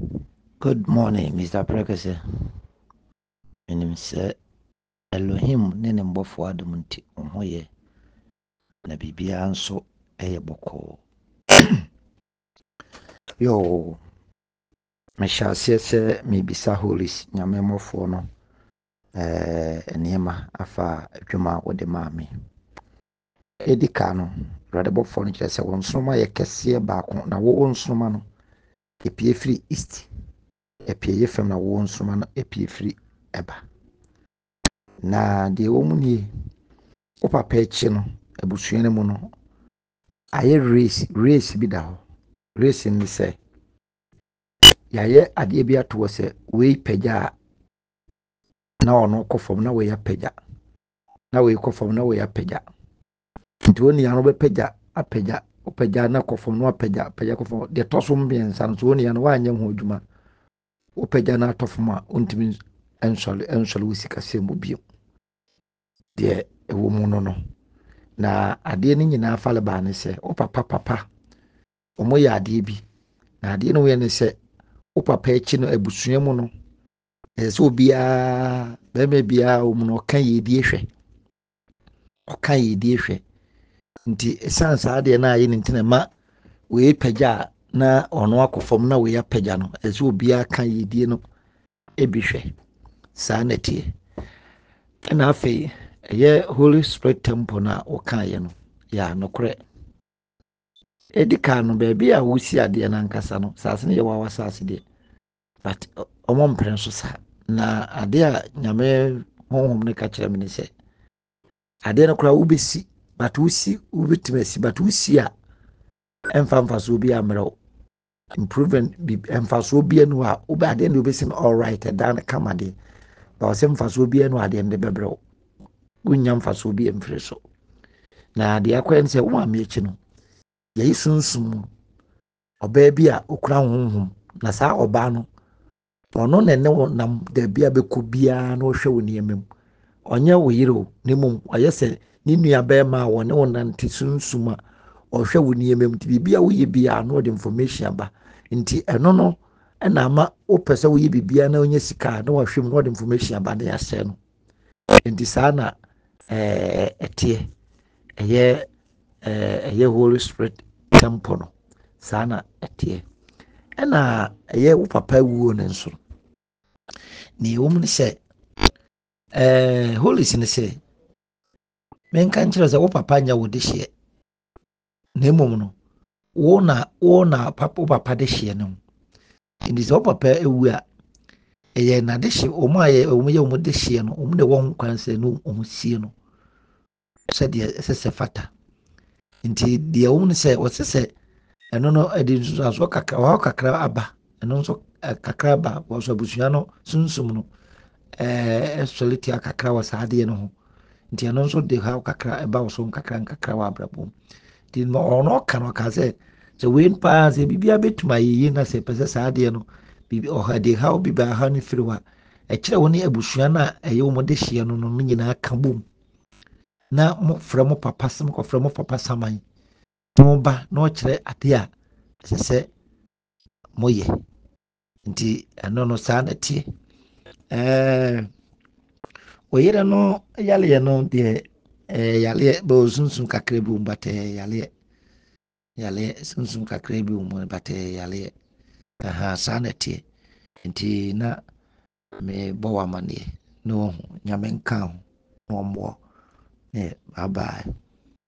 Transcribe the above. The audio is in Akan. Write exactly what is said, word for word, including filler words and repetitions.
Good morning, Mister Prekese. Menim sɛ Elohim ne ne mbɔfo adom nti wo ho yɛ na biribiara nso ɛyɛ bɔkɔɔ. Yo, mehyɛ aseɛ sɛ mebisa Holis Nyame mmɔfoɔ no ɛɛ nneɛma afa adwuma a wɔde maa me. Ɛdi ka no, Awurade bɔfoɔ no kyerɛ sɛ wɔn nsoroma yɛ kɛseɛ baako na wɔwɔ nsoroma no epie firi east. Epie yɛ fam na wɔwɔ nsoroma no epie firi ɛba. Na deɛ ɛwɔ mu nie, wo papa akyi no, abusua no mu no, ayɛ race, race bi da hɔ. Race ne sɛ, yɛayɛ adeɛ bi ato hɔ sɛ wei pagya a na ɔno kɔ fam na wei apagya. Na wei kɔ fam na wei apagya. Nti wo nua no bɛpagya apagya, wopagya na kɔ fam na wapagya apagya kɔ fam. Deɛ ɛtɔ so mmiɛnsa no so wo nua no woanyɛ ho adwuma. Wopagya na atɔ fam a wontumi ɛnsɔre ɛnsɔre wo sikasɛm mu bio. Deɛ ɛwɔ mu no no. Na adeɛ no nyinaa fale baa ne sɛ wo papa papa ɔmo yɛ adeɛ bi. Na adeɛ no yɛ ne sɛ wo papa akyi no abusua mu no ɛsɛ sɛ obiara bɛrima biara wɔ mu no ɔka yɛdie hwɛ. Ɔka yɛdie hwɛ. Nti ɛsiane saa adeɛ no a yɛ ne nti na ma wei pagya a na ɔno akɔ fam na wei apagya no ɛsɛ sɛ obiara ka yɛdie no ebi hwɛ. Saa na tie. Ɛna afei ɛyɛ Holy Spirit Temple na wɔkaeɛ no yɛ nokorɛ. Edi kan no baabi a wosi adeɛ no ankasa no saase no yɛ wawa saase deɛ. But ɔmo mpere nso saa. Na adeɛ a Nyame honhom no ka kyerɛ me ne sɛ adeɛ no koraa wobɛsi but wosi wobɛtumi asi but wosi a ɛmfa mfasoɔ bi ammerɛ wo. Improvement bi mfasoɔ bi anu a wobɛ adeɛ no wobɛsi no all right ɛda no kama deɛ. Ba wɔ sɛ mfasoɔ bi anu adeɛ no de bɛbrɛ wo. Wonya mfasoɔ bi mfiri so. Na adeɛ akɔyɛ ne sɛ wo maame akyi no yɛyi sunsum mu ɔbaa bi a okura honhom na saa ɔbaa no ɔno na ne wo nam daabi a bɛkɔ biara na ɔhwɛ wo nneɛma mu. Ɔnyɛ wo yere o ne mmom ɔyɛ sɛ ne nua bɛrima a wɔne wo nante sunsum a ɔhwɛ wo nneɛma mu nti biribi a woyɛ biara na ɔde information aba. Nti ɛno no ɛna ama wopɛ sɛ woyɛ biribiara na ɔnya sika a na wahwɛ mu na ɔde information aba na yɛahyɛ no. Nti saa na ɛɛ ɛteɛ ɛyɛ ɛɛ ɛyɛ Holy Spirit Temple no saa na ɛteɛ. Ɛna ɛyɛ wo papa wuo no nso. Ne ɛwɔ mu ne sɛ ɛɛ Holy ne sɛ menka nkyerɛ sɛ wo papa nya wo de hyeɛ. Na mmom no wo na wo na papa wo papa de hyeɛ no. Nti sɛ wo papa ewu a ɛyɛ na de hyeɛ ɔmo a yɛ ɔmo yɛ ɔmo de hyeɛ no ɔmo de wɔn ho kwan sɛ no ɔmo sie no. Sɛdeɛ ɛsɛ sɛ fata. Nti deɛ ɛwɔ mu ne sɛ wɔsɛ sɛ ɛno no ɛde nsusuansoɔ kakra ɔhaw kakra aba. Ɛno nso kakra aba wɔ so abusua no sunsum no ɛɛ ɛsɔre tia kakra wɔ saa adeɛ no ho. Nti ɛno nso de haw kakra ɛba wɔ so nkakra nkakra wɔ abrabɔ mu. Nti ɔno ɔka no ɔka sɛ sɛ wei paa sɛ biribiara bɛtumi ayɛ yie na sɛ pɛ sɛ saa adeɛ no biribi ɔha de haw bi ba ha no firi hɔ a ɛkyerɛ wo ne abusua no a ɛyɛ wɔn de hyeɛ no no no nyinaa ka bom. Na mo frɛ mo papa sam kɔfrɛ mo papa saman. Na ɔba na ɔkyerɛ adeɛ a ɛsɛ sɛ moyɛ. Nti ɛno no saa na tie. Ɛɛ oyere no yaleɛ no deɛ ɛɛ yaleɛ bɛ osunsun kakra bi mu batɛ yaleɛ. Yaleɛ sunsum kakra bi mu batɛ yaleɛ. Aha saa na tie. Nti na me bɔ wo amanneɛ na ɔho Nyame nka ho na ɔmmoa. Yeah, bye bye.